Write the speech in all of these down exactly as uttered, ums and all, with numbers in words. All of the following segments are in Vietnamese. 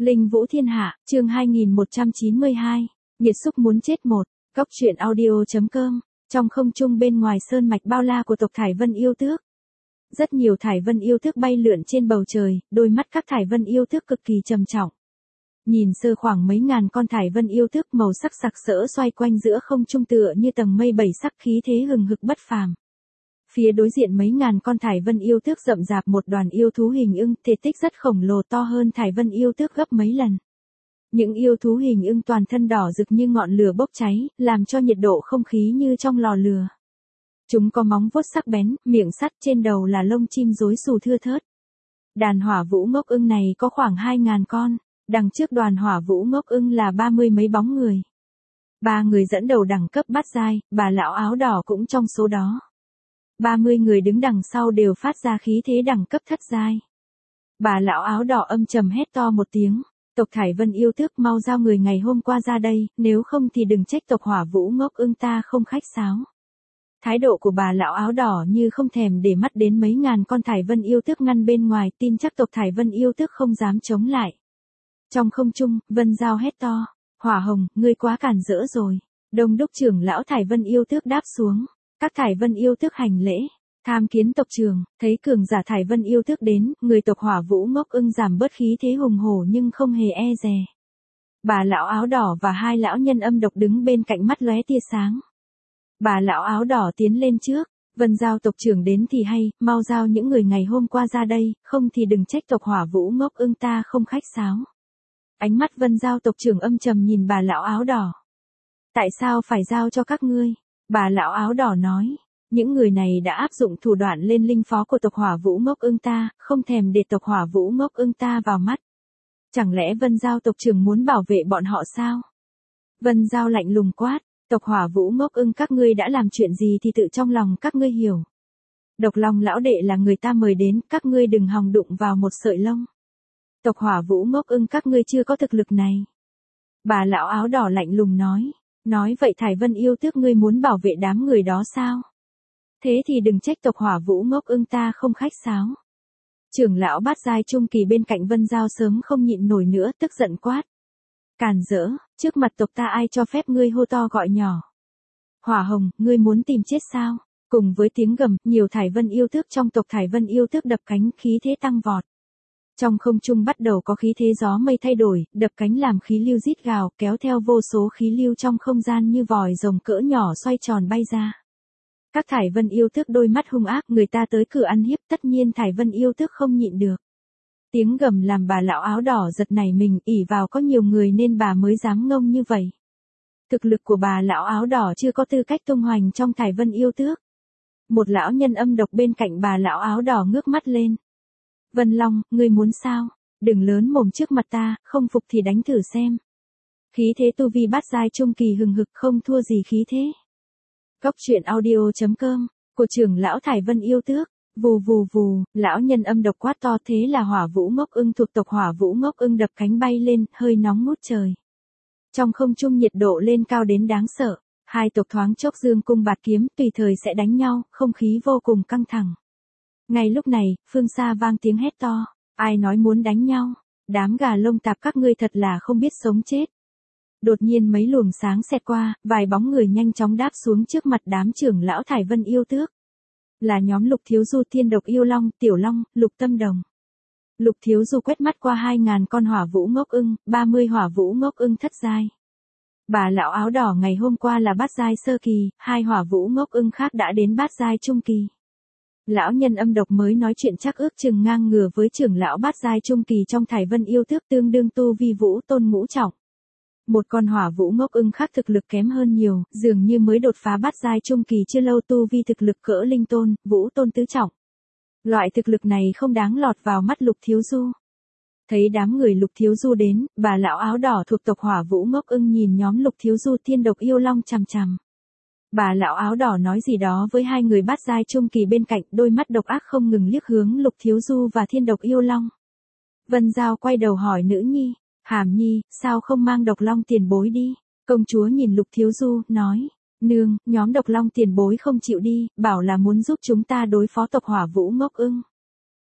Linh Vũ Thiên Hạ, chương hai nghìn một trăm chín mươi hai, Nghiệt Xúc muốn chết một, Cốc truyện audio.com, trong không trung bên ngoài sơn mạch bao la của tộc Thải Vân yêu tước. Rất nhiều Thải Vân yêu tước bay lượn trên bầu trời, đôi mắt các Thải Vân yêu tước cực kỳ trầm trọng. Nhìn sơ khoảng mấy ngàn con Thải Vân yêu tước màu sắc sặc sỡ xoay quanh giữa không trung tựa như tầng mây bảy sắc khí thế hừng hực bất phàm. Phía đối diện mấy ngàn con Thải Vân yêu tước rậm rạp một đoàn yêu thú hình ưng, thể tích rất khổng lồ to hơn Thải Vân yêu tước gấp mấy lần. Những yêu thú hình ưng toàn thân đỏ rực như ngọn lửa bốc cháy, làm cho nhiệt độ không khí như trong lò lửa. Chúng có móng vuốt sắc bén, miệng sắt, trên đầu là lông chim rối xù thưa thớt. Đàn hỏa vũ ngốc ưng này có khoảng hai ngàn con, đằng trước đoàn hỏa vũ ngốc ưng là ba mươi mấy bóng người. Ba người dẫn đầu đẳng cấp bát giai, bà lão áo đỏ cũng trong số đó. ba mươi người đứng đằng sau đều phát ra khí thế đẳng cấp thất giai. Bà lão áo đỏ âm trầm hét to một tiếng, tộc Thải Vân yêu tước mau giao người ngày hôm qua ra đây, nếu không thì đừng trách tộc hỏa vũ ngốc ưng ta không khách sáo. Thái độ của bà lão áo đỏ như không thèm để mắt đến mấy ngàn con Thải Vân yêu tước ngăn bên ngoài, tin chắc tộc Thải Vân yêu tước không dám chống lại. Trong không trung, Vân Giao hét to, Hỏa Hồng, ngươi quá cản rỡ rồi. Đông đốc trưởng lão Thải Vân yêu tước đáp xuống. Các Thải Vân yêu tước hành lễ, tham kiến tộc trưởng, thấy cường giả Thải Vân yêu tước đến, người tộc hỏa vũ ngốc ưng giảm bớt khí thế hùng hổ nhưng không hề e dè. Bà lão áo đỏ và hai lão nhân âm độc đứng bên cạnh mắt lóe tia sáng. Bà lão áo đỏ tiến lên trước, Vân Giao tộc trưởng đến thì hay, mau giao những người ngày hôm qua ra đây, không thì đừng trách tộc hỏa vũ ngốc ưng ta không khách sáo. Ánh mắt Vân Giao tộc trưởng âm trầm nhìn bà lão áo đỏ. Tại sao phải giao cho các ngươi? Bà lão áo đỏ nói, những người này đã áp dụng thủ đoạn lên linh phó của tộc hỏa vũ ngốc ưng ta, không thèm để tộc hỏa vũ ngốc ưng ta vào mắt. Chẳng lẽ Vân Giao tộc trưởng muốn bảo vệ bọn họ sao? Vân Giao lạnh lùng quát, tộc hỏa vũ ngốc ưng các ngươi đã làm chuyện gì thì tự trong lòng các ngươi hiểu. Độc Long lão đệ là người ta mời đến, các ngươi đừng hòng đụng vào một sợi lông. Tộc hỏa vũ ngốc ưng các ngươi chưa có thực lực này. Bà lão áo đỏ lạnh lùng nói. Nói vậy Thải Vân yêu tước ngươi muốn bảo vệ đám người đó sao? Thế thì đừng trách tộc hỏa vũ ngốc ưng ta không khách sáo. Trưởng lão bát giai trung kỳ bên cạnh Vân Giao sớm không nhịn nổi nữa, tức giận quát. Càn rỡ, trước mặt tộc ta ai cho phép ngươi hô to gọi nhỏ. Hỏa Hồng, ngươi muốn tìm chết sao? Cùng với tiếng gầm, nhiều Thải Vân yêu tước trong tộc Thải Vân yêu tước đập cánh, khí thế tăng vọt. Trong không trung bắt đầu có khí thế gió mây thay đổi, đập cánh làm khí lưu rít gào, kéo theo vô số khí lưu trong không gian như vòi rồng cỡ nhỏ xoay tròn bay ra. Các Thải Vân yêu tước đôi mắt hung ác, người ta tới cửa ăn hiếp, tất nhiên Thải Vân yêu tước không nhịn được. Tiếng gầm làm bà lão áo đỏ giật nảy mình, ỷ vào có nhiều người nên bà mới dám ngông như vậy. Thực lực của bà lão áo đỏ chưa có tư cách tung hoành trong Thải Vân yêu tước. Một lão nhân âm độc bên cạnh bà lão áo đỏ ngước mắt lên. Vân Long, ngươi muốn sao? Đừng lớn mồm trước mặt ta, không phục thì đánh thử xem. Khí thế tu vi bát giai trung kỳ hừng hực không thua gì khí thế. Cốc truyện audio.com, của trưởng lão Thải Vân yêu tước, vù vù vù, lão nhân âm độc quát to thế là hỏa vũ ngốc ưng thuộc tộc hỏa vũ ngốc ưng đập cánh bay lên, hơi nóng ngút trời. Trong không trung nhiệt độ lên cao đến đáng sợ, hai tộc thoáng chốc dương cung bạt kiếm tùy thời sẽ đánh nhau, không khí vô cùng căng thẳng. Ngay lúc này, phương xa vang tiếng hét to, ai nói muốn đánh nhau, đám gà lông tạp các ngươi thật là không biết sống chết. Đột nhiên mấy luồng sáng xẹt qua, vài bóng người nhanh chóng đáp xuống trước mặt đám trưởng lão Thải Vân yêu tước. Là nhóm Lục Thiếu Du Thiên Độc Yêu Long, Tiểu Long, Lục Tâm Đồng. Lục Thiếu Du quét mắt qua hai ngàn con hỏa vũ ngốc ưng, ba mươi hỏa vũ ngốc ưng thất giai. Bà lão áo đỏ ngày hôm qua là bát giai sơ kỳ, hai hỏa vũ ngốc ưng khác đã đến bát giai trung kỳ. Lão nhân âm độc mới nói chuyện chắc ước chừng ngang ngửa với trưởng lão bát giai trung kỳ trong Thải Vân yêu tước tương đương tu vi vũ tôn ngũ trọng. Một con hỏa vũ ngốc ưng khác thực lực kém hơn nhiều, dường như mới đột phá bát giai trung kỳ chưa lâu, tu vi thực lực cỡ linh tôn, vũ tôn tứ trọng. Loại thực lực này không đáng lọt vào mắt Lục Thiếu Du. Thấy đám người Lục Thiếu Du đến, bà lão áo đỏ thuộc tộc hỏa vũ ngốc ưng nhìn nhóm Lục Thiếu Du Thiên Độc Yêu Long chằm chằm. Bà lão áo đỏ nói gì đó với hai người bát giai trung kỳ bên cạnh, đôi mắt độc ác không ngừng liếc hướng Lục Thiếu Du và Thiên Độc Yêu Long. Vân Giao quay đầu hỏi nữ nhi, Hàm Nhi, sao không mang Độc Long tiền bối đi? Công chúa nhìn Lục Thiếu Du, nói, nương, nhóm Độc Long tiền bối không chịu đi, bảo là muốn giúp chúng ta đối phó tộc hỏa vũ ngốc ưng.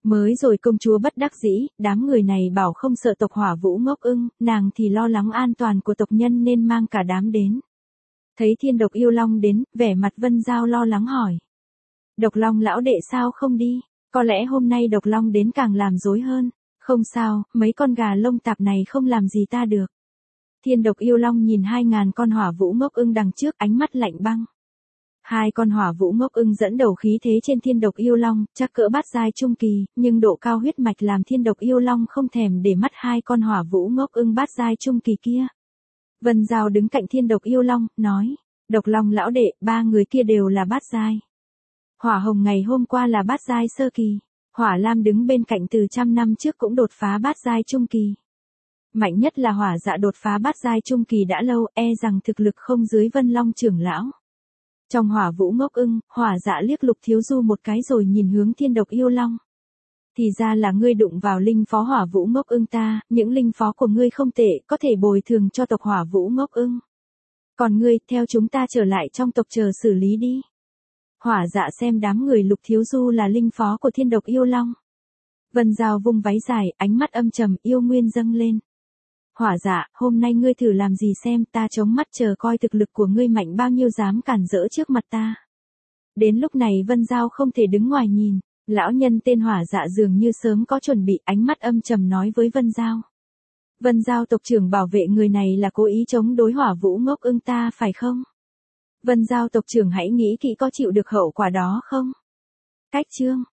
Mới rồi công chúa bất đắc dĩ, đám người này bảo không sợ tộc Hỏa Vũ Ngốc Ưng, nàng thì lo lắng an toàn của tộc nhân nên mang cả đám đến. Thấy Thiên Độc Yêu Long đến, vẻ mặt Vân Giao lo lắng hỏi. Độc Long lão đệ sao không đi? Có lẽ hôm nay Độc Long đến càng làm rối hơn. Không sao, mấy con gà lông tạp này không làm gì ta được. Thiên Độc Yêu Long nhìn hai ngàn con Hỏa Vũ Ngốc Ưng đằng trước, ánh mắt lạnh băng. Hai con Hỏa Vũ Ngốc Ưng dẫn đầu khí thế trên Thiên Độc Yêu Long, chắc cỡ bát giai trung kỳ, nhưng độ cao huyết mạch làm Thiên Độc Yêu Long không thèm để mắt hai con Hỏa Vũ Ngốc Ưng bát giai trung kỳ kia. Vân Giao đứng cạnh Thiên Độc Yêu Long, nói, Độc Long lão đệ, ba người kia đều là bát giai. Hỏa Hồng ngày hôm qua là bát giai sơ kỳ, Hỏa Lam đứng bên cạnh từ trăm năm trước cũng đột phá bát giai trung kỳ. Mạnh nhất là Hỏa Dạ đột phá bát giai trung kỳ đã lâu, e rằng thực lực không dưới Vân Long trưởng lão. Trong Hỏa Vũ Ngốc Ưng, Hỏa Dạ liếc Lục Thiếu Du một cái rồi nhìn hướng Thiên Độc Yêu Long. Thì ra là ngươi đụng vào linh phó Hỏa Vũ Ngốc Ưng ta, những linh phó của ngươi không tệ, có thể bồi thường cho tộc Hỏa Vũ Ngốc Ưng. Còn ngươi, theo chúng ta trở lại trong tộc chờ xử lý đi. Hỏa Dạ xem đám người Lục Thiếu Du là linh phó của Thiên Độc Yêu Long. Vân Giao vung váy dài, ánh mắt âm trầm, yêu nguyên dâng lên. Hỏa Dạ, hôm nay ngươi thử làm gì xem, ta chống mắt chờ coi thực lực của ngươi mạnh bao nhiêu dám cản rỡ trước mặt ta. Đến lúc này Vân Giao không thể đứng ngoài nhìn, lão nhân tên Hỏa Dạ dường như sớm có chuẩn bị, ánh mắt âm trầm nói với Vân Giao. Vân Giao tộc trưởng bảo vệ người này là cố ý chống đối Hỏa Vũ Ngốc Ưng ta phải không? Vân Giao tộc trưởng hãy nghĩ kỹ có chịu được hậu quả đó không? Cách chương